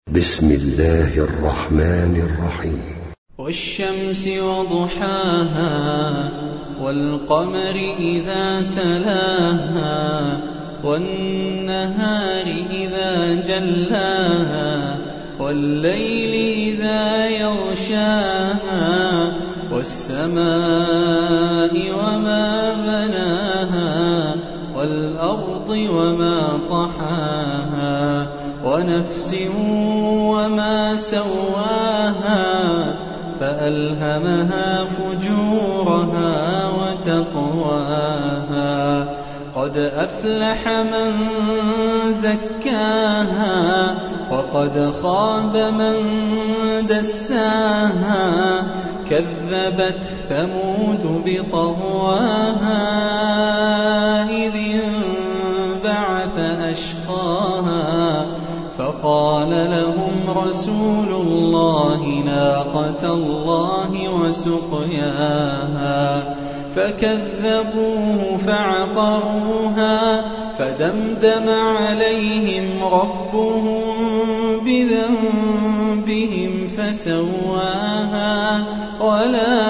بسم الله الرحمن الرحيم. والشمس وضحاها والقمر إذا تلاها والنهار إذا جلاها والليل إذا يغشاها والسماء وما بناها والأرض وما طحاها ونفس وما سواها فألهمها فجورها وتقواها قد أفلح من زكاها وقد خاب من دساها كذبت ثمود بطغواها إذ انبعث أشقاها فقال لهم رسول الله ناقة الله وسقياها فكذبوه فعقروها فدمدم عليهم ربهم بذنبهم فسواها ولا